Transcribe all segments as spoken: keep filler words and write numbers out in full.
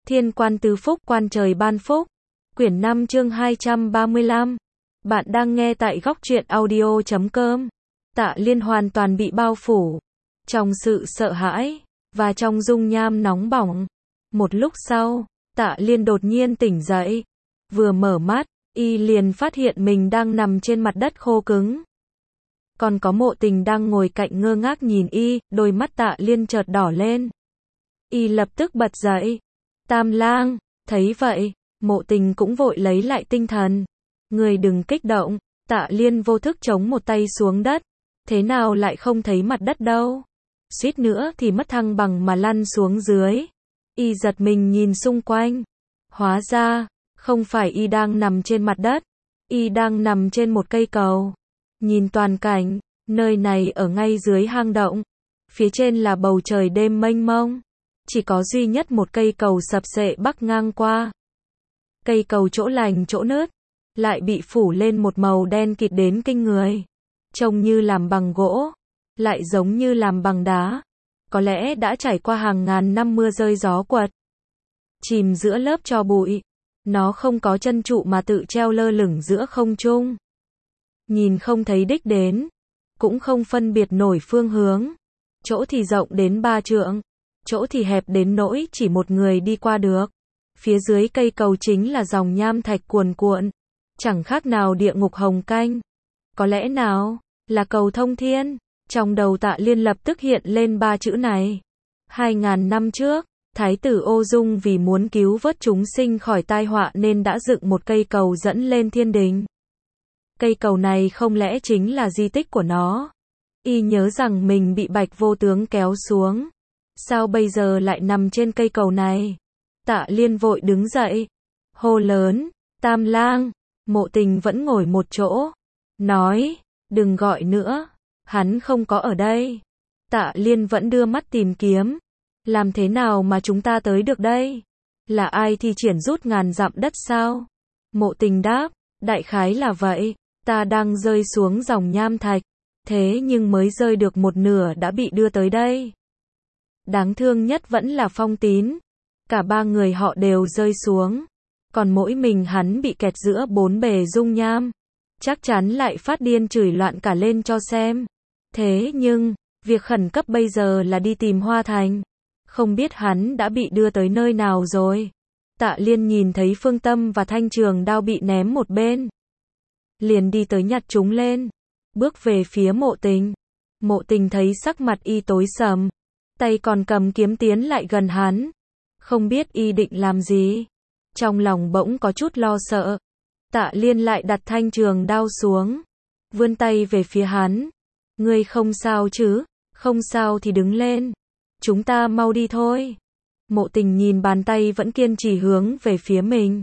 Thiên quan tứ phúc, quan trời ban phúc. Quyển năm chương hai trăm ba mươi lăm. Bạn đang nghe tại góc truyện audio chấm com. Tạ Liên hoàn toàn bị bao phủ trong sự sợ hãi và trong dung nham nóng bỏng. Một lúc sau, Tạ Liên đột nhiên tỉnh dậy. Vừa mở mắt, y liền phát hiện mình đang nằm trên mặt đất khô cứng. Còn có Mộ Tình đang ngồi cạnh ngơ ngác nhìn y, đôi mắt Tạ Liên chợt đỏ lên. Y lập tức bật dậy. Tam lang, thấy vậy, Mộ Tình cũng vội lấy lại tinh thần. Người đừng kích động. Tạ Liên vô thức chống một tay xuống đất. Thế nào lại không thấy mặt đất đâu? Suýt nữa thì mất thăng bằng mà lăn xuống dưới. Y giật mình nhìn xung quanh. Hóa ra, không phải y đang nằm trên mặt đất. Y đang nằm trên một cây cầu. Nhìn toàn cảnh, nơi này ở ngay dưới hang động. Phía trên là bầu trời đêm mênh mông. Chỉ có duy nhất một cây cầu sập xệ bắc ngang qua. Cây cầu chỗ lành chỗ nứt, lại bị phủ lên một màu đen kịt đến kinh người. Trông như làm bằng gỗ, lại giống như làm bằng đá. Có lẽ đã trải qua hàng ngàn năm mưa rơi gió quật. Chìm giữa lớp tro bụi. Nó không có chân trụ mà tự treo lơ lửng giữa không trung. Nhìn không thấy đích đến, cũng không phân biệt nổi phương hướng. Chỗ thì rộng đến ba trượng, chỗ thì hẹp đến nỗi chỉ một người đi qua được. Phía dưới cây cầu chính là dòng nham thạch cuồn cuộn, chẳng khác nào địa ngục hồng canh. Có lẽ nào là cầu thông thiên? Trong đầu Tạ Liên lập tức hiện lên ba chữ này. Hai ngàn năm trước, Thái tử Ô Dung vì muốn cứu vớt chúng sinh khỏi tai họa nên đã dựng một cây cầu dẫn lên thiên đình. Cây cầu này không lẽ chính là di tích của nó? Y nhớ rằng mình bị Bạch Vô Tướng kéo xuống. Sao bây giờ lại nằm trên cây cầu này? Tạ Liên vội đứng dậy, hô lớn, Tam lang. Mộ Tình vẫn ngồi một chỗ, nói, đừng gọi nữa, hắn không có ở đây. Tạ Liên vẫn đưa mắt tìm kiếm, làm thế nào mà chúng ta tới được đây? Là ai thi triển rút ngàn dặm đất sao? Mộ Tình đáp, đại khái là vậy, ta đang rơi xuống dòng nham thạch, thế nhưng mới rơi được một nửa đã bị đưa tới đây. Đáng thương nhất vẫn là Phong Tín, cả ba người họ đều rơi xuống. Còn mỗi mình hắn bị kẹt giữa bốn bề dung nham. Chắc chắn lại phát điên chửi loạn cả lên cho xem. Thế nhưng, việc khẩn cấp bây giờ là đi tìm Hoa Thành. Không biết hắn đã bị đưa tới nơi nào rồi. Tạ Liên nhìn thấy phương tâm và thanh trường đao bị ném một bên. Liền đi tới nhặt chúng lên. Bước về phía Mộ Tình. Mộ Tình thấy sắc mặt y tối sầm. Tay còn cầm kiếm tiến lại gần hắn. Không biết y định làm gì. Trong lòng bỗng có chút lo sợ. Tạ Liên lại đặt thanh trường đao xuống. Vươn tay về phía hắn. Ngươi không sao chứ? Không sao thì đứng lên. Chúng ta mau đi thôi. Mộ Tình nhìn bàn tay vẫn kiên trì hướng về phía mình.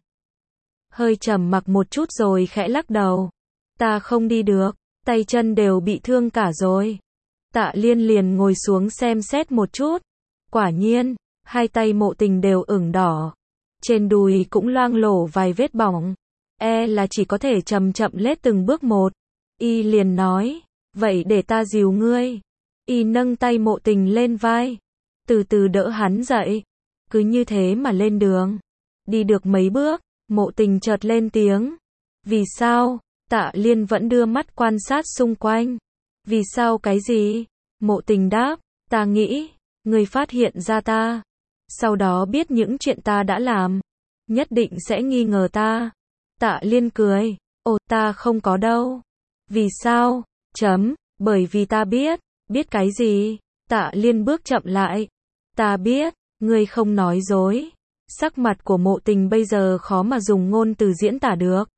Hơi trầm mặc một chút rồi khẽ lắc đầu. Ta không đi được. Tay chân đều bị thương cả rồi. Tạ Liên liền ngồi xuống xem xét một chút. Quả nhiên, hai tay Mộ Tình đều ửng đỏ. Trên đùi cũng loang lổ vài vết bỏng. E là chỉ có thể chậm chậm lết từng bước một. Y liền nói, vậy để ta dìu ngươi. Y nâng tay Mộ Tình lên vai. Từ từ đỡ hắn dậy. Cứ như thế mà lên đường. Đi được mấy bước, Mộ Tình chợt lên tiếng. Vì sao? Tạ Liên vẫn đưa mắt quan sát xung quanh. Vì sao cái gì? Mộ Tình đáp, ta nghĩ, ngươi phát hiện ra ta. Sau đó biết những chuyện ta đã làm. Nhất định sẽ nghi ngờ ta. Tạ Liên cười. Ồ, ta không có đâu. Vì sao? Chấm, bởi vì ta biết. Biết cái gì? Tạ Liên bước chậm lại. Ta biết, ngươi không nói dối. Sắc mặt của Mộ Tình bây giờ khó mà dùng ngôn từ diễn tả được.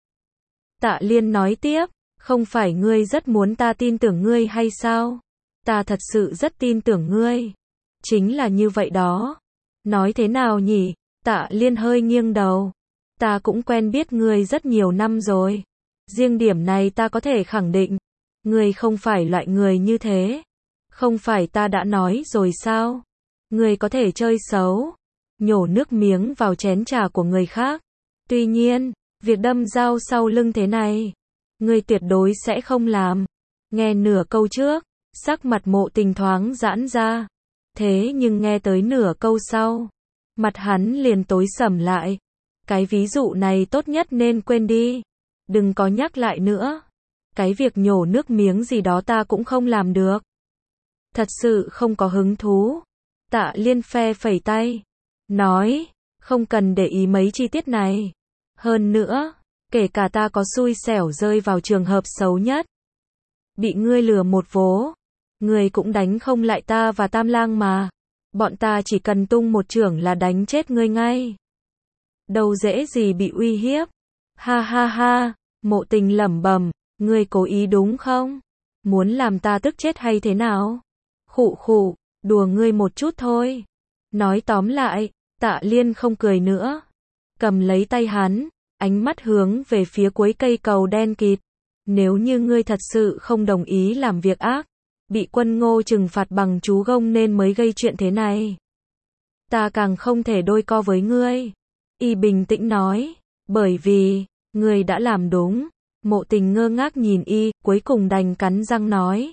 Tạ Liên nói tiếp, không phải ngươi rất muốn ta tin tưởng ngươi hay sao? Ta thật sự rất tin tưởng ngươi. Chính là như vậy đó. Nói thế nào nhỉ? Tạ Liên hơi nghiêng đầu. Ta cũng quen biết ngươi rất nhiều năm rồi. Riêng điểm này ta có thể khẳng định. Ngươi không phải loại người như thế. Không phải ta đã nói rồi sao? Ngươi có thể chơi xấu. Nhổ nước miếng vào chén trà của người khác. Tuy nhiên, việc đâm dao sau lưng thế này, ngươi tuyệt đối sẽ không làm. Nghe nửa câu trước, sắc mặt Mộ Tình thoáng giãn ra. Thế nhưng nghe tới nửa câu sau, Mặt hắn liền tối sầm lại. Cái ví dụ này tốt nhất nên quên đi. Đừng có nhắc lại nữa. Cái việc nhổ nước miếng gì đó ta cũng không làm được. Thật sự không có hứng thú. Tạ Liên phe phẩy tay. Nói, không cần để ý mấy chi tiết này. Hơn nữa, kể cả ta có xui xẻo rơi vào trường hợp xấu nhất. Bị ngươi lừa một vố. Ngươi cũng đánh không lại ta và Tam Lang mà. Bọn ta chỉ cần tung một chưởng là đánh chết ngươi ngay. Đâu dễ gì bị uy hiếp. Ha ha ha, Mộ Tình lẩm bẩm, ngươi cố ý đúng không? Muốn làm ta tức chết hay thế nào? Khụ khụ, đùa ngươi một chút thôi. Nói tóm lại, Tạ Liên không cười nữa. Cầm lấy tay hắn, ánh mắt hướng về phía cuối cây cầu đen kịt. Nếu như ngươi thật sự không đồng ý làm việc ác, bị Quân Ngô trừng phạt bằng chú gông nên mới gây chuyện thế này. Ta càng không thể đôi co với ngươi. Y bình tĩnh nói, bởi vì, ngươi đã làm đúng. Mộ Tình ngơ ngác nhìn Y, cuối cùng đành cắn răng nói.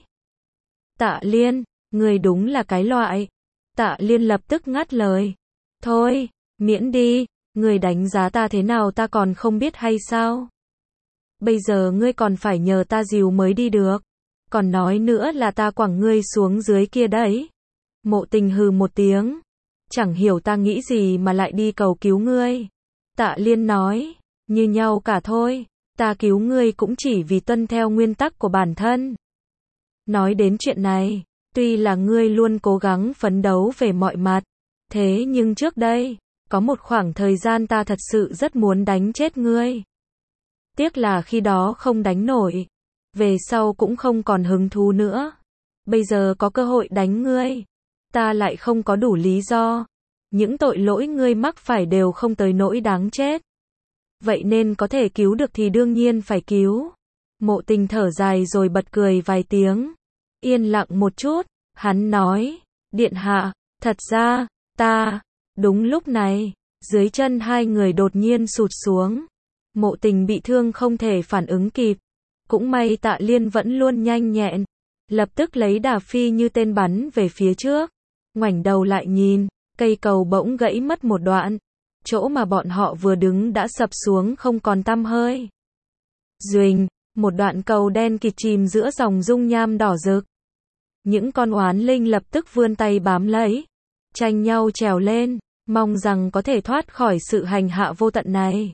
Tạ Liên, ngươi đúng là cái loại. Tạ Liên lập tức ngắt lời. Thôi, miễn đi, ngươi đánh giá ta thế nào ta còn không biết hay sao? Bây giờ ngươi còn phải nhờ ta dìu mới đi được. Còn nói nữa là ta quẳng ngươi xuống dưới kia đấy. Mộ Tình hừ một tiếng. Chẳng hiểu ta nghĩ gì mà lại đi cầu cứu ngươi. Tạ Liên nói, như nhau cả thôi. Ta cứu ngươi cũng chỉ vì tuân theo nguyên tắc của bản thân. Nói đến chuyện này, tuy là ngươi luôn cố gắng phấn đấu về mọi mặt. Thế nhưng trước đây, có một khoảng thời gian ta thật sự rất muốn đánh chết ngươi. Tiếc là khi đó không đánh nổi. Về sau cũng không còn hứng thú nữa. Bây giờ có cơ hội đánh ngươi. Ta lại không có đủ lý do. Những tội lỗi ngươi mắc phải đều không tới nỗi đáng chết. Vậy nên có thể cứu được thì đương nhiên phải cứu. Mộ Tình thở dài rồi bật cười vài tiếng. Yên lặng một chút, hắn nói, điện hạ, thật ra, ta, đúng lúc này, dưới chân hai người đột nhiên sụt xuống. Mộ Tình bị thương không thể phản ứng kịp. Cũng may Tạ Liên vẫn luôn nhanh nhẹn. Lập tức lấy đà phi như tên bắn về phía trước. Ngoảnh đầu lại nhìn, cây cầu bỗng gãy mất một đoạn. Chỗ mà bọn họ vừa đứng đã sập xuống không còn tăm hơi. Duỳnh, một đoạn cầu đen kịt chìm giữa dòng dung nham đỏ rực. Những con oán linh lập tức vươn tay bám lấy. Tranh nhau trèo lên, mong rằng có thể thoát khỏi sự hành hạ vô tận này.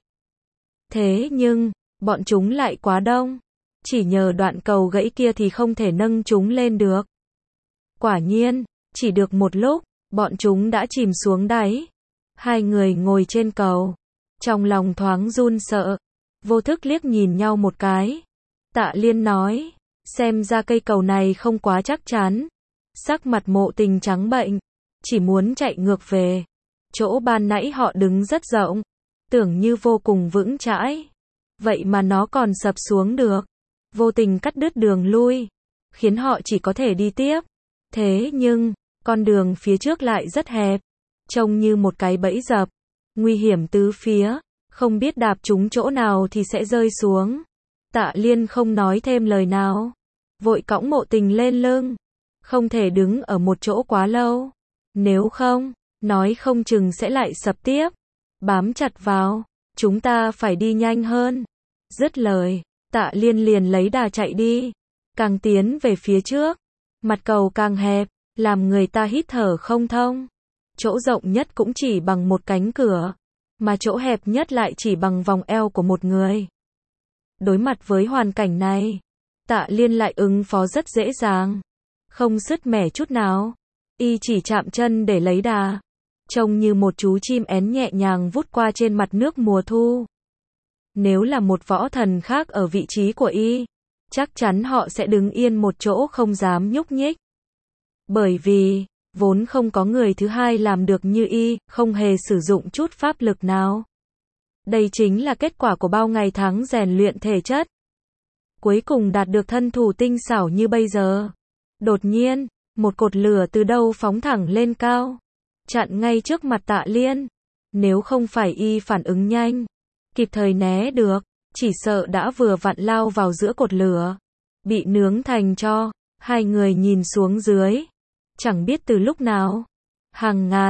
Thế nhưng, bọn chúng lại quá đông. Chỉ nhờ đoạn cầu gãy kia thì không thể nâng chúng lên được. Quả nhiên, chỉ được một lúc, bọn chúng đã chìm xuống đáy. Hai người ngồi trên cầu. Trong lòng thoáng run sợ. Vô thức liếc nhìn nhau một cái. Tạ Liên nói, xem ra cây cầu này không quá chắc chắn. Sắc mặt Mộ Tình trắng bệnh. Chỉ muốn chạy ngược về. Chỗ ban nãy họ đứng rất rộng. Tưởng như vô cùng vững chãi. Vậy mà nó còn sập xuống được. Vô tình cắt đứt đường lui. Khiến họ chỉ có thể đi tiếp. Thế nhưng, con đường phía trước lại rất hẹp. Trông như một cái bẫy dập. Nguy hiểm tứ phía. Không biết đạp trúng chỗ nào thì sẽ rơi xuống. Tạ Liên không nói thêm lời nào. Vội cõng Mộ Tình lên lưng. Không thể đứng ở một chỗ quá lâu. Nếu không, nói không chừng sẽ lại sập tiếp. Bám chặt vào. Chúng ta phải đi nhanh hơn. Dứt lời, Tạ Liên liền lấy đà chạy đi. Càng tiến về phía trước. Mặt cầu càng hẹp. Làm người ta hít thở không thông. Chỗ rộng nhất cũng chỉ bằng một cánh cửa. Mà chỗ hẹp nhất lại chỉ bằng vòng eo của một người. Đối mặt với hoàn cảnh này, Tạ Liên lại ứng phó rất dễ dàng. Không sứt mẻ chút nào. Y chỉ chạm chân để lấy đà. Trông như một chú chim én nhẹ nhàng vút qua trên mặt nước mùa thu. Nếu là một võ thần khác ở vị trí của Y, chắc chắn họ sẽ đứng yên một chỗ không dám nhúc nhích. Bởi vì, vốn không có người thứ hai làm được như Y, không hề sử dụng chút pháp lực nào. Đây chính là kết quả của bao ngày tháng rèn luyện thể chất. Cuối cùng đạt được thân thủ tinh xảo như bây giờ. Đột nhiên, một cột lửa từ đâu phóng thẳng lên cao. Chặn ngay trước mặt Tạ Liên. Nếu không phải Y phản ứng nhanh, kịp thời né được, chỉ sợ đã vừa vặn lao vào giữa cột lửa. Bị nướng thành tro. Hai người nhìn xuống dưới. Chẳng biết từ lúc nào, hàng ngàn,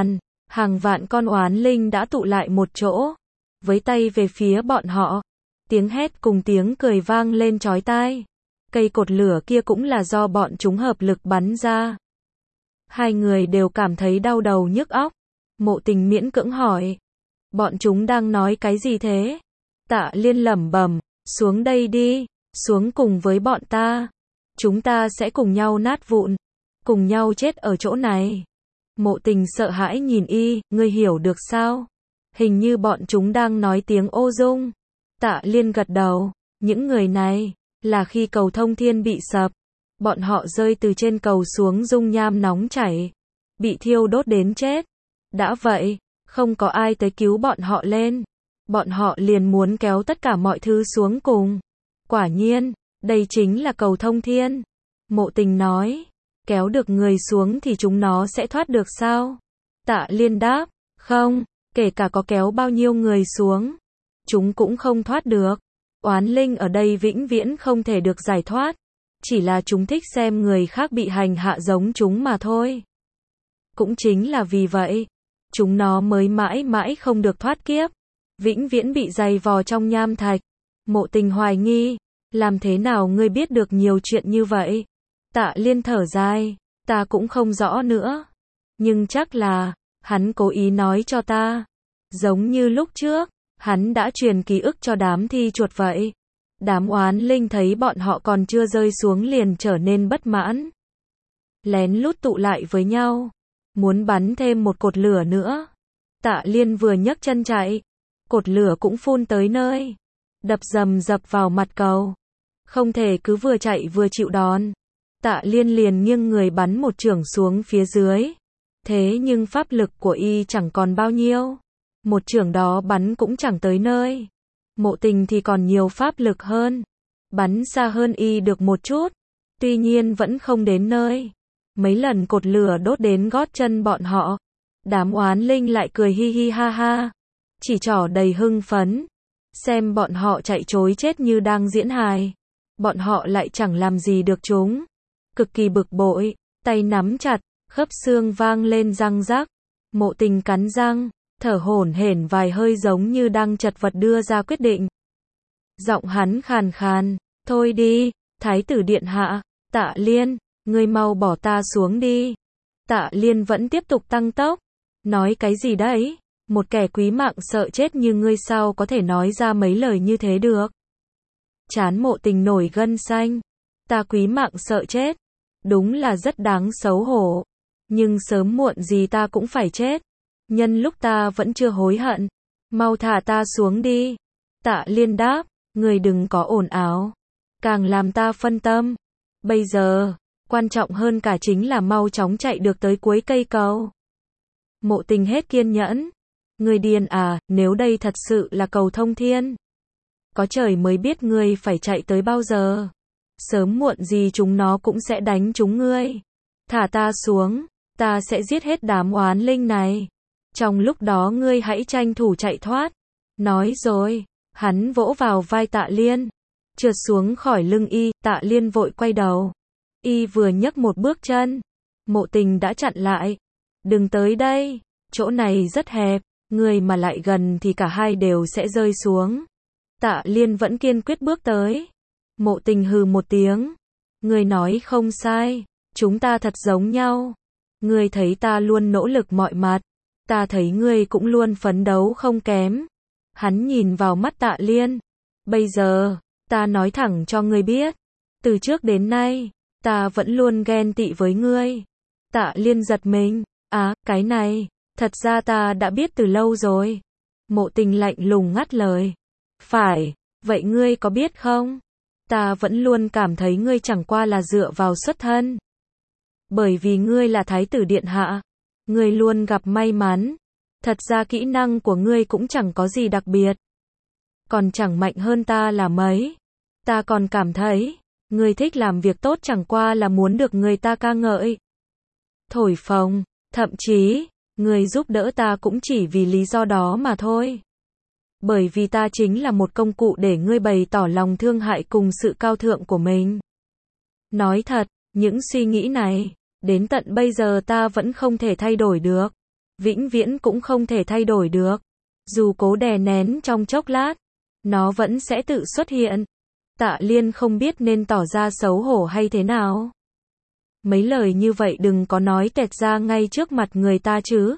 Hàng vạn con oán linh đã tụ lại một chỗ, với tay về phía bọn họ. Tiếng hét cùng tiếng cười vang lên chói tai. Cây cột lửa kia cũng là do bọn chúng hợp lực bắn ra. Hai người đều cảm thấy đau đầu nhức óc. Mộ Tình miễn cưỡng hỏi. Bọn chúng đang nói cái gì thế? Tạ Liên lẩm bẩm, xuống đây đi, xuống cùng với bọn ta. Chúng ta sẽ cùng nhau nát vụn, cùng nhau chết ở chỗ này. Mộ Tình sợ hãi nhìn y, ngươi hiểu được sao? Hình như bọn chúng đang nói tiếng ô dung. Tạ Liên gật đầu, những người này, là khi cầu thông thiên bị sập. Bọn họ rơi từ trên cầu xuống dung nham nóng chảy, bị thiêu đốt đến chết. Đã vậy, không có ai tới cứu bọn họ lên. Bọn họ liền muốn kéo tất cả mọi thứ xuống cùng. Quả nhiên, đây chính là cầu thông thiên. Mộ Tình nói, kéo được người xuống thì chúng nó sẽ thoát được sao? Tạ Liên đáp, không, kể cả có kéo bao nhiêu người xuống, chúng cũng không thoát được. Oán linh ở đây vĩnh viễn không thể được giải thoát. Chỉ là chúng thích xem người khác bị hành hạ giống chúng mà thôi. Cũng chính là vì vậy, chúng nó mới mãi mãi không được thoát kiếp, vĩnh viễn bị dày vò trong nham thạch. Mộ Tình hoài nghi, làm thế nào ngươi biết được nhiều chuyện như vậy? Tạ Liên thở dài, ta cũng không rõ nữa. Nhưng chắc là, hắn cố ý nói cho ta. Giống như lúc trước, hắn đã truyền ký ức cho đám thi chuột vậy. Đám oán linh thấy bọn họ còn chưa rơi xuống liền trở nên bất mãn. Lén lút tụ lại với nhau, muốn bắn thêm một cột lửa nữa. Tạ Liên vừa nhấc chân chạy, cột lửa cũng phun tới nơi, đập rầm rập vào mặt cầu. Không thể cứ vừa chạy vừa chịu đòn. Tạ Liên liền nghiêng người bắn một chưởng xuống phía dưới. Thế nhưng pháp lực của y chẳng còn bao nhiêu. Một chưởng đó bắn cũng chẳng tới nơi. Mộ Tình thì còn nhiều pháp lực hơn. Bắn xa hơn y được một chút. Tuy nhiên vẫn không đến nơi. Mấy lần cột lửa đốt đến gót chân bọn họ. Đám oán linh lại cười hi hi ha ha. Chỉ trỏ đầy hưng phấn. Xem bọn họ chạy trối chết như đang diễn hài. Bọn họ lại chẳng làm gì được chúng. Cực kỳ bực bội, tay nắm chặt, khớp xương vang lên răng rắc. Mộ Tình cắn răng, thở hổn hển vài hơi giống như đang chật vật đưa ra quyết định. Giọng hắn khàn khàn, thôi đi, Thái tử điện hạ, Tạ Liên, ngươi mau bỏ ta xuống đi. Tạ Liên vẫn tiếp tục tăng tốc. Nói cái gì đấy? Một kẻ quý mạng sợ chết như ngươi sao có thể nói ra mấy lời như thế được? Trán Mộ Tình nổi gân xanh. Ta quý mạng sợ chết. Đúng là rất đáng xấu hổ. Nhưng sớm muộn gì ta cũng phải chết. Nhân lúc ta vẫn chưa hối hận. Mau thả ta xuống đi. Tạ Liên đáp, người đừng có ồn ào. Càng làm ta phân tâm. Bây giờ, quan trọng hơn cả chính là mau chóng chạy được tới cuối cây cầu. Mộ Tình hết kiên nhẫn. Người điên à, nếu đây thật sự là cầu thông thiên. Có trời mới biết ngươi phải chạy tới bao giờ. Sớm muộn gì chúng nó cũng sẽ đánh chúng ngươi. Thả ta xuống, ta sẽ giết hết đám oán linh này. Trong lúc đó ngươi hãy tranh thủ chạy thoát. Nói rồi, hắn vỗ vào vai Tạ Liên. Trượt xuống khỏi lưng y, Tạ Liên vội quay đầu. Y vừa nhấc một bước chân. Mộ Tình đã chặn lại. Đừng tới đây, chỗ này rất hẹp, ngươi mà lại gần thì cả hai đều sẽ rơi xuống. Tạ Liên vẫn kiên quyết bước tới. Mộ Tình hừ một tiếng. Ngươi nói không sai, chúng ta thật giống nhau. Ngươi thấy ta luôn nỗ lực mọi mặt. Ta thấy ngươi cũng luôn phấn đấu không kém. Hắn nhìn vào mắt Tạ Liên. Bây giờ, ta nói thẳng cho ngươi biết. Từ trước đến nay, ta vẫn luôn ghen tị với ngươi. Tạ Liên giật mình. À, cái này, thật ra ta đã biết từ lâu rồi. Mộ Tình lạnh lùng ngắt lời. Phải, vậy ngươi có biết không? Ta vẫn luôn cảm thấy ngươi chẳng qua là dựa vào xuất thân. Bởi vì ngươi là Thái tử điện hạ. Ngươi luôn gặp may mắn. Thật ra kỹ năng của ngươi cũng chẳng có gì đặc biệt. Còn chẳng mạnh hơn ta là mấy. Ta còn cảm thấy, ngươi thích làm việc tốt chẳng qua là muốn được người ta ca ngợi. Thổi phồng, thậm chí, ngươi giúp đỡ ta cũng chỉ vì lý do đó mà thôi. Bởi vì ta chính là một công cụ để ngươi bày tỏ lòng thương hại cùng sự cao thượng của mình. Nói thật, những suy nghĩ này, đến tận bây giờ ta vẫn không thể thay đổi được. vĩnh viễn cũng không thể thay đổi được. Dù cố đè nén trong chốc lát, nó vẫn sẽ tự xuất hiện. Tạ Liên không biết nên tỏ ra xấu hổ hay thế nào. Mấy lời như vậy đừng có nói tẹt ra ngay trước mặt người ta chứ.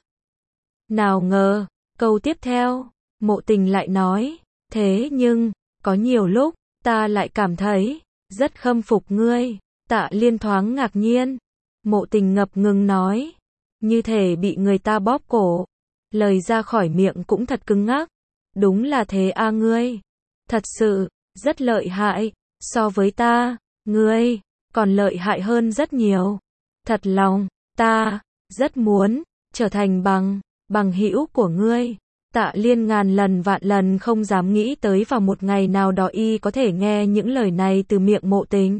Nào ngờ, câu tiếp theo, Mộ Tình lại nói, thế nhưng, có nhiều lúc, ta lại cảm thấy, rất khâm phục ngươi. Tạ Liên thoáng ngạc nhiên. Mộ Tình ngập ngừng nói, như thể bị người ta bóp cổ. Lời ra khỏi miệng cũng thật cứng ngắc. Đúng là thế a ngươi. Thật sự, rất lợi hại. So với ta, ngươi, còn lợi hại hơn rất nhiều. Thật lòng, ta, rất muốn, trở thành bằng, bằng hữu của ngươi. Tạ Liên ngàn lần vạn lần không dám nghĩ tới vào một ngày nào đó y có thể nghe những lời này từ miệng Mộ Tình.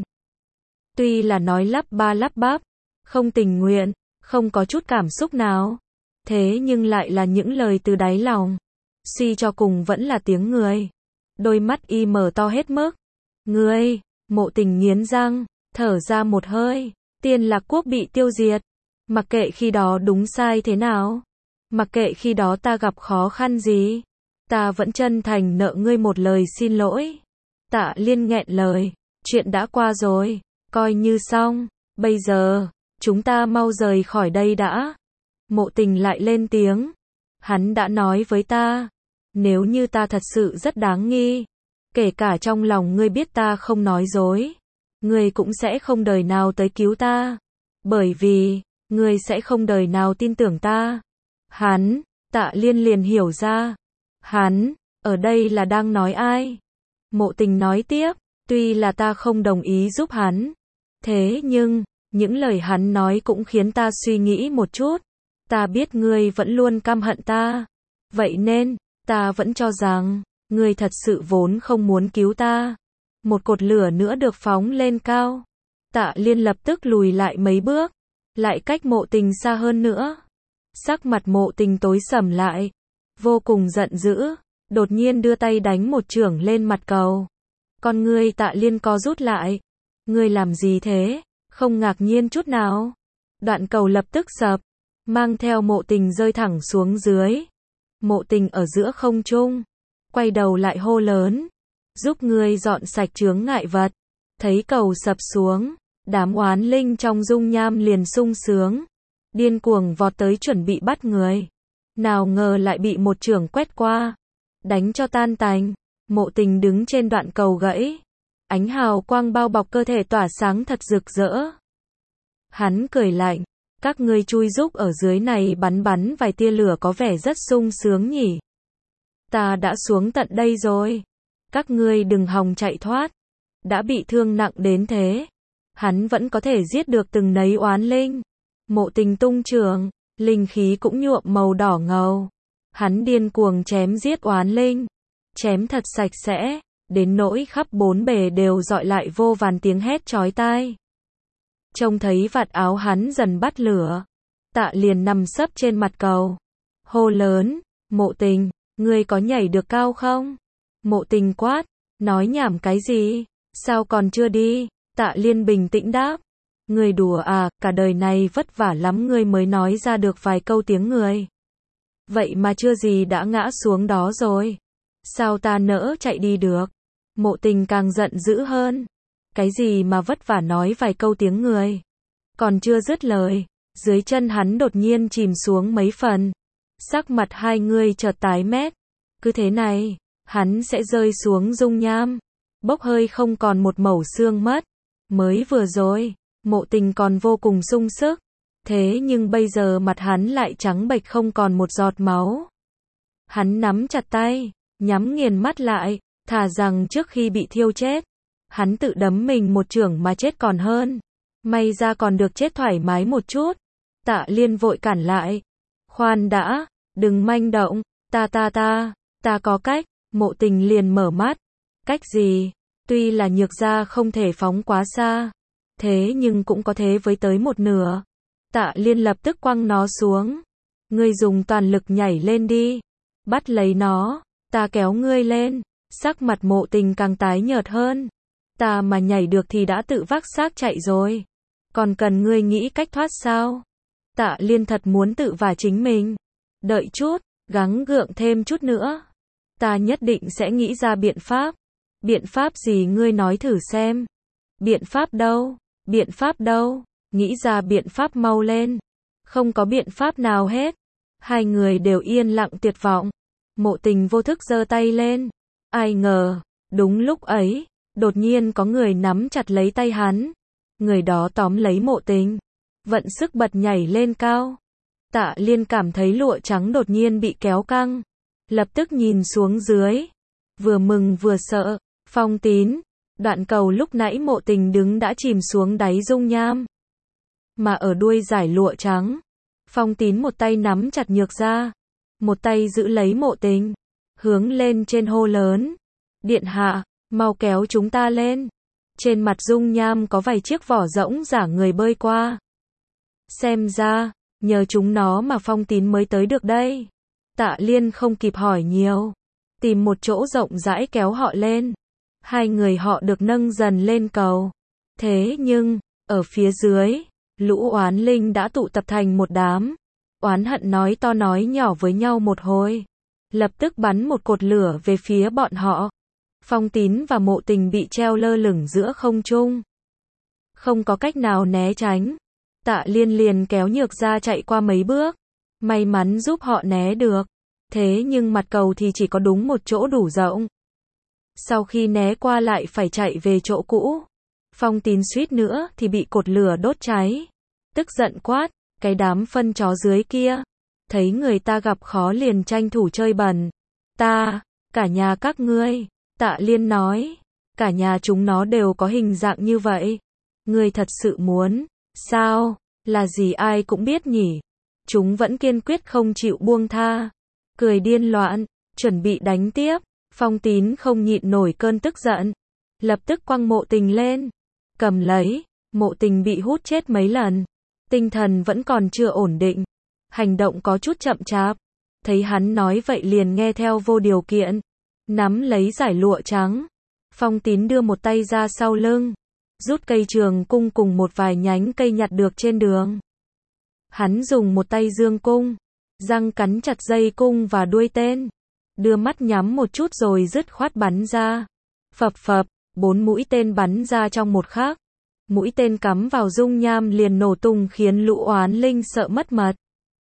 Tuy là nói lắp ba lắp bắp, không tình nguyện, không có chút cảm xúc nào. Thế nhưng lại là những lời từ đáy lòng. Suy cho cùng vẫn là tiếng người. Đôi mắt y mở to hết mức. Ngươi, Mộ Tình nghiến răng, thở ra một hơi. Tiên Lạc Quốc bị tiêu diệt. Mặc kệ khi đó đúng sai thế nào. Mặc kệ khi đó ta gặp khó khăn gì. Ta vẫn chân thành nợ ngươi một lời xin lỗi. Tạ Liên nghẹn lời. Chuyện đã qua rồi. Coi như xong. Bây giờ, chúng ta mau rời khỏi đây đã. Mộ Tình lại lên tiếng. Hắn đã nói với ta. Nếu như ta thật sự rất đáng nghi. Kể cả trong lòng ngươi biết ta không nói dối. Ngươi cũng sẽ không đời nào tới cứu ta. Bởi vì, ngươi sẽ không đời nào tin tưởng ta. Hắn, Tạ Liên liền hiểu ra. Hắn, ở đây là đang nói ai? Mộ Tình nói tiếp. Tuy là ta không đồng ý giúp hắn. Thế nhưng, những lời hắn nói cũng khiến ta suy nghĩ một chút. Ta biết ngươi vẫn luôn căm hận ta. Vậy nên, ta vẫn cho rằng, ngươi thật sự vốn không muốn cứu ta. Một cột lửa nữa được phóng lên cao. Tạ Liên lập tức lùi lại mấy bước. Lại cách Mộ Tình xa hơn nữa. Sắc mặt Mộ Tình tối sầm lại. Vô cùng giận dữ. Đột nhiên đưa tay đánh một chưởng lên mặt cầu. Con ngươi Tạ Liên co rút lại. Ngươi làm gì thế? Không ngạc nhiên chút nào. Đoạn cầu lập tức sập. Mang theo Mộ Tình rơi thẳng xuống dưới. Mộ Tình ở giữa không trung. Quay đầu lại hô lớn. Giúp ngươi dọn sạch chướng ngại vật. Thấy cầu sập xuống. Đám oán linh trong dung nham liền sung sướng. Điên cuồng vọt tới chuẩn bị bắt người. Nào ngờ lại bị một chưởng quét qua. Đánh cho tan tành. Mộ Tình đứng trên đoạn cầu gãy. Ánh hào quang bao bọc cơ thể tỏa sáng thật rực rỡ. Hắn cười lạnh. Các ngươi chui rúc ở dưới này bắn bắn vài tia lửa có vẻ rất sung sướng nhỉ. Ta đã xuống tận đây rồi. Các ngươi đừng hòng chạy thoát. Đã bị thương nặng đến thế. Hắn vẫn có thể giết được từng nấy oán linh. Mộ Tình tung chưởng, linh khí cũng nhuộm màu đỏ ngầu. Hắn điên cuồng chém giết oán linh. Chém thật sạch sẽ. Đến nỗi khắp bốn bề đều dọi lại vô vàn tiếng hét chói tai. Trông thấy vạt áo hắn dần bắt lửa. Tạ liền nằm sấp trên mặt cầu. Hô lớn, Mộ Tình, ngươi có nhảy được cao không? Mộ Tình quát, nói nhảm cái gì? Sao còn chưa đi? Tạ Liên bình tĩnh đáp. Ngươi đùa à, cả đời này vất vả lắm ngươi mới nói ra được vài câu tiếng người. Vậy mà chưa gì đã ngã xuống đó rồi. Sao ta nỡ chạy đi được? Mộ Tình càng giận dữ hơn. Cái gì mà vất vả nói vài câu tiếng người. Còn chưa dứt lời. Dưới chân hắn đột nhiên chìm xuống mấy phần. Sắc mặt hai người chợt tái mét. Cứ thế này, hắn sẽ rơi xuống dung nham. Bốc hơi không còn một mẩu xương mất. Mới vừa rồi, Mộ Tình còn vô cùng sung sức. Thế nhưng bây giờ mặt hắn lại trắng bệch không còn một giọt máu. Hắn nắm chặt tay, nhắm nghiền mắt lại, thà rằng trước khi bị thiêu chết. Hắn tự đấm mình một chưởng mà chết còn hơn. May ra còn được chết thoải mái một chút. Tạ Liên vội cản lại. Khoan đã, đừng manh động, ta ta ta, ta có cách. Mộ Tình liền mở mắt. Cách gì? Tuy là nhược ra không thể phóng quá xa. Thế nhưng cũng có thế với tới một nửa. Tạ Liên lập tức quăng nó xuống. Ngươi dùng toàn lực nhảy lên đi. Bắt lấy nó, ta kéo ngươi lên. Sắc mặt Mộ Tình càng tái nhợt hơn. Ta mà nhảy được thì đã tự vác xác chạy rồi. Còn cần ngươi nghĩ cách thoát sao? Tạ Liên thật muốn tự vả chính mình. Đợi chút, gắng gượng thêm chút nữa. Ta nhất định sẽ nghĩ ra biện pháp. Biện pháp gì ngươi nói thử xem. Biện pháp đâu? Biện pháp đâu? Nghĩ ra biện pháp mau lên. Không có biện pháp nào hết. Hai người đều yên lặng tuyệt vọng. Mộ Tình vô thức giơ tay lên. Ai ngờ, đúng lúc ấy, đột nhiên có người nắm chặt lấy tay hắn. Người đó tóm lấy Mộ Tình, vận sức bật nhảy lên cao. Tạ Liên cảm thấy lụa trắng đột nhiên bị kéo căng, lập tức nhìn xuống dưới, vừa mừng vừa sợ. Phong Tín, đoạn cầu lúc nãy Mộ Tình đứng đã chìm xuống đáy dung nham. Mà ở đuôi dải lụa trắng, Phong Tín một tay nắm chặt Nhược Gia, một tay giữ lấy Mộ Tình, hướng lên trên hô lớn. Điện hạ, mau kéo chúng ta lên. Trên mặt dung nham có vài chiếc vỏ rỗng giả người bơi qua. Xem ra, nhờ chúng nó mà Phong Tín mới tới được đây. Tạ Liên không kịp hỏi nhiều, tìm một chỗ rộng rãi kéo họ lên. Hai người họ được nâng dần lên cầu. Thế nhưng, ở phía dưới, lũ oán linh đã tụ tập thành một đám. Oán hận nói to nói nhỏ với nhau một hồi, lập tức bắn một cột lửa về phía bọn họ. Phong Tín và Mộ Tình bị treo lơ lửng giữa không trung, không có cách nào né tránh. Tạ Liên liền kéo Nhược Gia chạy qua mấy bước, may mắn giúp họ né được. Thế nhưng mặt cầu thì chỉ có đúng một chỗ đủ rộng. Sau khi né qua lại phải chạy về chỗ cũ. Phong Tín suýt nữa thì bị cột lửa đốt cháy. Tức giận quát, cái đám phân chó dưới kia. Thấy người ta gặp khó liền tranh thủ chơi bẩn. Ta, cả nhà các ngươi. Tạ Liên nói, cả nhà chúng nó đều có hình dạng như vậy. Ngươi thật sự muốn, sao, là gì ai cũng biết nhỉ. Chúng vẫn kiên quyết không chịu buông tha. Cười điên loạn, chuẩn bị đánh tiếp. Phong Tín không nhịn nổi cơn tức giận, lập tức quăng Mộ Tình lên, cầm lấy. Mộ Tình bị hút chết mấy lần, tinh thần vẫn còn chưa ổn định, hành động có chút chậm chạp. Thấy hắn nói vậy liền nghe theo vô điều kiện, nắm lấy dải lụa trắng. Phong Tín đưa một tay ra sau lưng, rút cây trường cung cùng một vài nhánh cây nhặt được trên đường. Hắn dùng một tay dương cung, răng cắn chặt dây cung và đuôi tên, đưa mắt nhắm một chút rồi dứt khoát bắn ra. Phập phập, bốn mũi tên bắn ra trong một khắc. Mũi tên cắm vào dung nham liền nổ tung khiến lũ oán linh sợ mất mật,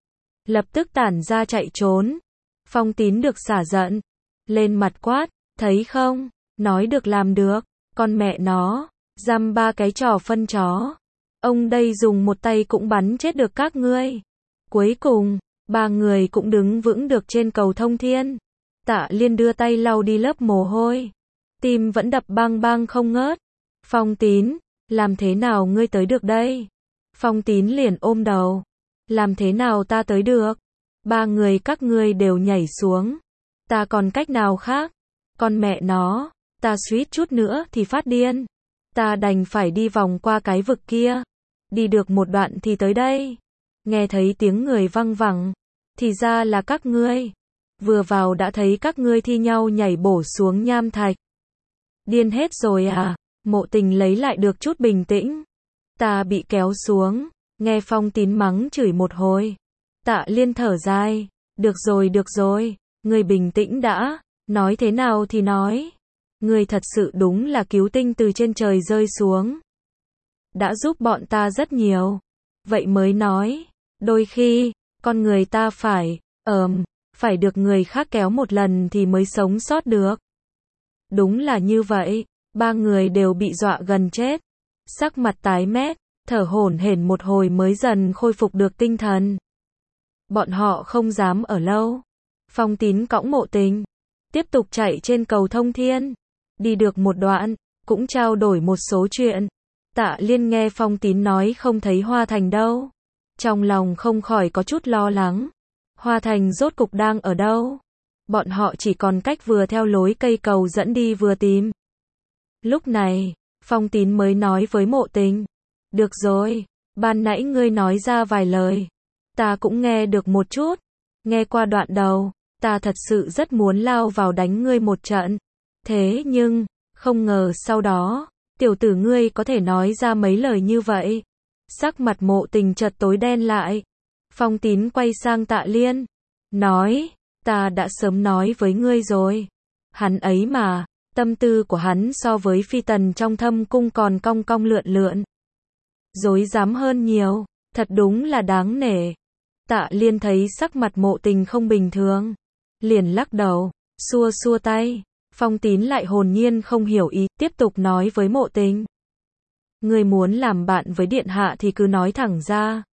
lập tức tản ra chạy trốn. Phong Tín được xả giận, lên mặt quát, thấy không, nói được làm được, con mẹ nó, dăm ba cái trò phân chó. Ông đây dùng một tay cũng bắn chết được các ngươi. Cuối cùng, ba người cũng đứng vững được trên cầu thông thiên. Tạ Liên đưa tay lau đi lớp mồ hôi, tim vẫn đập bang bang không ngớt. Phong Tín, làm thế nào ngươi tới được đây? Phong Tín liền ôm đầu, làm thế nào ta tới được? Ba người các ngươi đều nhảy xuống, ta còn cách nào khác? Con mẹ nó, ta suýt chút nữa thì phát điên. Ta đành phải đi vòng qua cái vực kia. Đi được một đoạn thì tới đây. Nghe thấy tiếng người văng vẳng, thì ra là các ngươi. Vừa vào đã thấy các ngươi thi nhau nhảy bổ xuống nham thạch. Điên hết rồi à? Mộ Tình lấy lại được chút bình tĩnh. Ta bị kéo xuống. Nghe Phong Tín mắng chửi một hồi, Tạ Liên thở dài. Được rồi được rồi, ngươi bình tĩnh đã. Nói thế nào thì nói. Ngươi thật sự đúng là cứu tinh từ trên trời rơi xuống. Đã giúp bọn ta rất nhiều. Vậy mới nói, đôi khi, con người ta phải, ờm, phải được người khác kéo một lần thì mới sống sót được. Đúng là như vậy, ba người đều bị dọa gần chết. Sắc mặt tái mét, thở hổn hển một hồi mới dần khôi phục được tinh thần. Bọn họ không dám ở lâu. Phong Tín cõng Mộ Tình, tiếp tục chạy trên cầu thông thiên. Đi được một đoạn, cũng trao đổi một số chuyện. Tạ Liên nghe Phong Tín nói không thấy Hoa Thành đâu, trong lòng không khỏi có chút lo lắng. Hoa Thành rốt cục đang ở đâu? Bọn họ chỉ còn cách vừa theo lối cây cầu dẫn đi vừa tìm. Lúc này, Phong Tín mới nói với Mộ Tình. Được rồi, ban nãy ngươi nói ra vài lời, ta cũng nghe được một chút. Nghe qua đoạn đầu, ta thật sự rất muốn lao vào đánh ngươi một trận. Thế nhưng, không ngờ sau đó, tiểu tử ngươi có thể nói ra mấy lời như vậy. Sắc mặt Mộ Tình chợt tối đen lại. Phong Tín quay sang Tạ Liên. nói, ta đã sớm nói với ngươi rồi. Hắn ấy mà, tâm tư của hắn so với phi tần trong thâm cung còn cong cong lượn lượn. Dối dám hơn nhiều, thật đúng là đáng nể. Tạ Liên thấy sắc mặt Mộ Tình không bình thường, liền lắc đầu, xua xua tay. Phong Tín lại hồn nhiên không hiểu ý, tiếp tục nói với Mộ Tình. Ngươi muốn làm bạn với điện hạ thì cứ nói thẳng ra.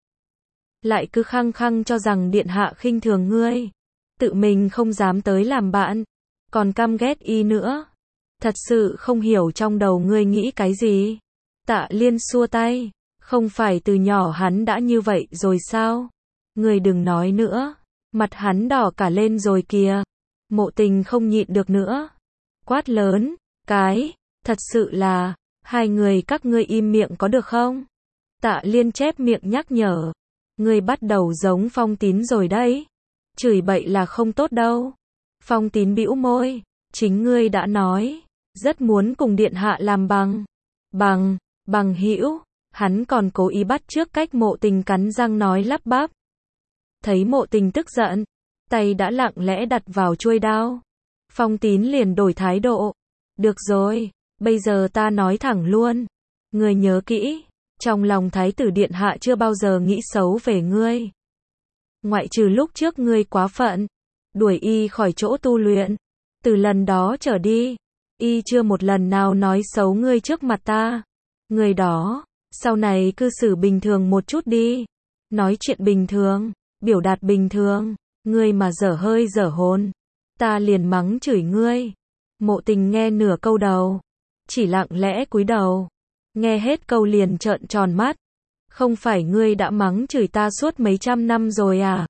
Lại cứ khăng khăng cho rằng điện hạ khinh thường ngươi. Tự mình không dám tới làm bạn, còn căm ghét y nữa. Thật sự không hiểu trong đầu ngươi nghĩ cái gì. Tạ Liên xua tay, không phải từ nhỏ hắn đã như vậy rồi sao? Ngươi đừng nói nữa. Mặt hắn đỏ cả lên rồi kìa. Mộ Tình không nhịn được nữa, quát lớn, cái, thật sự là, hai người các ngươi im miệng có được không? Tạ Liên chép miệng nhắc nhở, ngươi bắt đầu giống Phong Tín rồi đấy. Chửi bậy là không tốt đâu. Phong Tín bĩu môi, chính ngươi đã nói, rất muốn cùng điện hạ làm bằng, bằng, bằng hữu. Hắn còn cố ý bắt chước cách Mộ Tình cắn răng nói lắp bắp. Thấy Mộ Tình tức giận, tay đã lặng lẽ đặt vào chuôi đao. Phong Tín liền đổi thái độ. Được rồi, bây giờ ta nói thẳng luôn. Ngươi nhớ kỹ, trong lòng thái tử điện hạ chưa bao giờ nghĩ xấu về ngươi. Ngoại trừ lúc trước ngươi quá phận, đuổi y khỏi chỗ tu luyện. Từ lần đó trở đi, y chưa một lần nào nói xấu ngươi trước mặt ta. Người đó, sau này cư xử bình thường một chút đi. Nói chuyện bình thường, biểu đạt bình thường. Ngươi mà dở hơi dở hồn, ta liền mắng chửi ngươi. Mộ Tình nghe nửa câu đầu, chỉ lặng lẽ cúi đầu. Nghe hết câu liền trợn tròn mắt. Không phải ngươi đã mắng chửi ta suốt mấy trăm năm rồi à?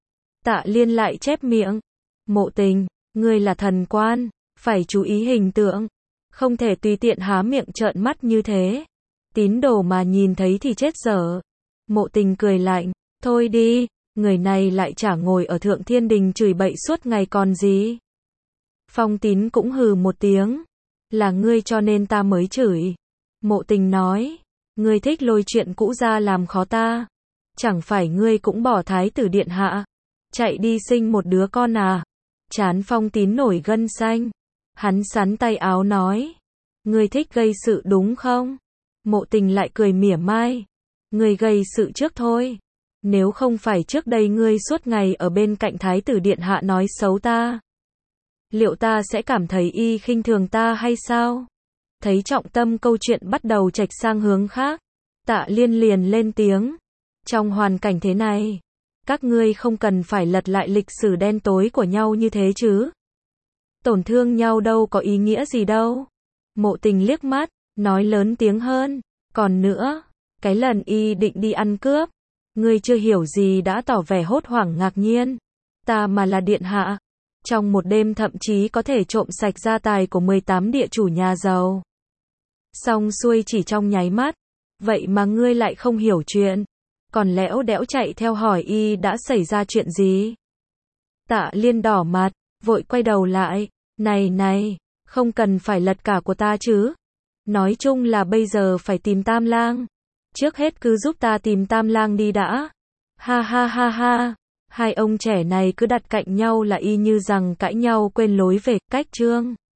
Tạ Liên lại chép miệng. Mộ Tình, ngươi là thần quan, phải chú ý hình tượng. Không thể tùy tiện há miệng trợn mắt như thế. Tín đồ mà nhìn thấy thì chết dở. Mộ Tình cười lạnh, thôi đi. Người này lại chả ngồi ở Thượng Thiên Đình chửi bậy suốt ngày còn gì. Phong Tín cũng hừ một tiếng. Là ngươi cho nên ta mới chửi. Mộ Tình nói. Ngươi thích lôi chuyện cũ ra làm khó ta. Chẳng phải ngươi cũng bỏ thái tử điện hạ. Chạy đi sinh một đứa con à. Trán Phong Tín nổi gân xanh. Hắn sắn tay áo nói. Ngươi thích gây sự đúng không? Mộ Tình lại cười mỉa mai. Ngươi gây sự trước thôi. Nếu không phải trước đây ngươi suốt ngày ở bên cạnh thái tử điện hạ nói xấu ta, liệu ta sẽ cảm thấy y khinh thường ta hay sao? Thấy trọng tâm câu chuyện bắt đầu chệch sang hướng khác, Tạ Liên liền lên tiếng. Trong hoàn cảnh thế này, các ngươi không cần phải lật lại lịch sử đen tối của nhau như thế chứ. Tổn thương nhau đâu có ý nghĩa gì đâu. Mộ Tình liếc mắt, nói lớn tiếng hơn. Còn nữa, cái lần y định đi ăn cướp, ngươi chưa hiểu gì đã tỏ vẻ hốt hoảng ngạc nhiên. Ta mà là điện hạ, trong một đêm thậm chí có thể trộm sạch gia tài của mười tám địa chủ nhà giàu. Xong xuôi chỉ trong nháy mắt. Vậy mà ngươi lại không hiểu chuyện, còn lẽo đẽo chạy theo hỏi y đã xảy ra chuyện gì. Tạ Liên đỏ mặt, vội quay đầu lại. Này này, không cần phải lật cả của ta chứ. Nói chung là bây giờ phải tìm Tam Lang. Trước hết cứ giúp ta tìm Tam Lang đi đã. Ha ha ha ha. Hai ông trẻ này cứ đặt cạnh nhau là y như rằng cãi nhau quên lối về cách chương.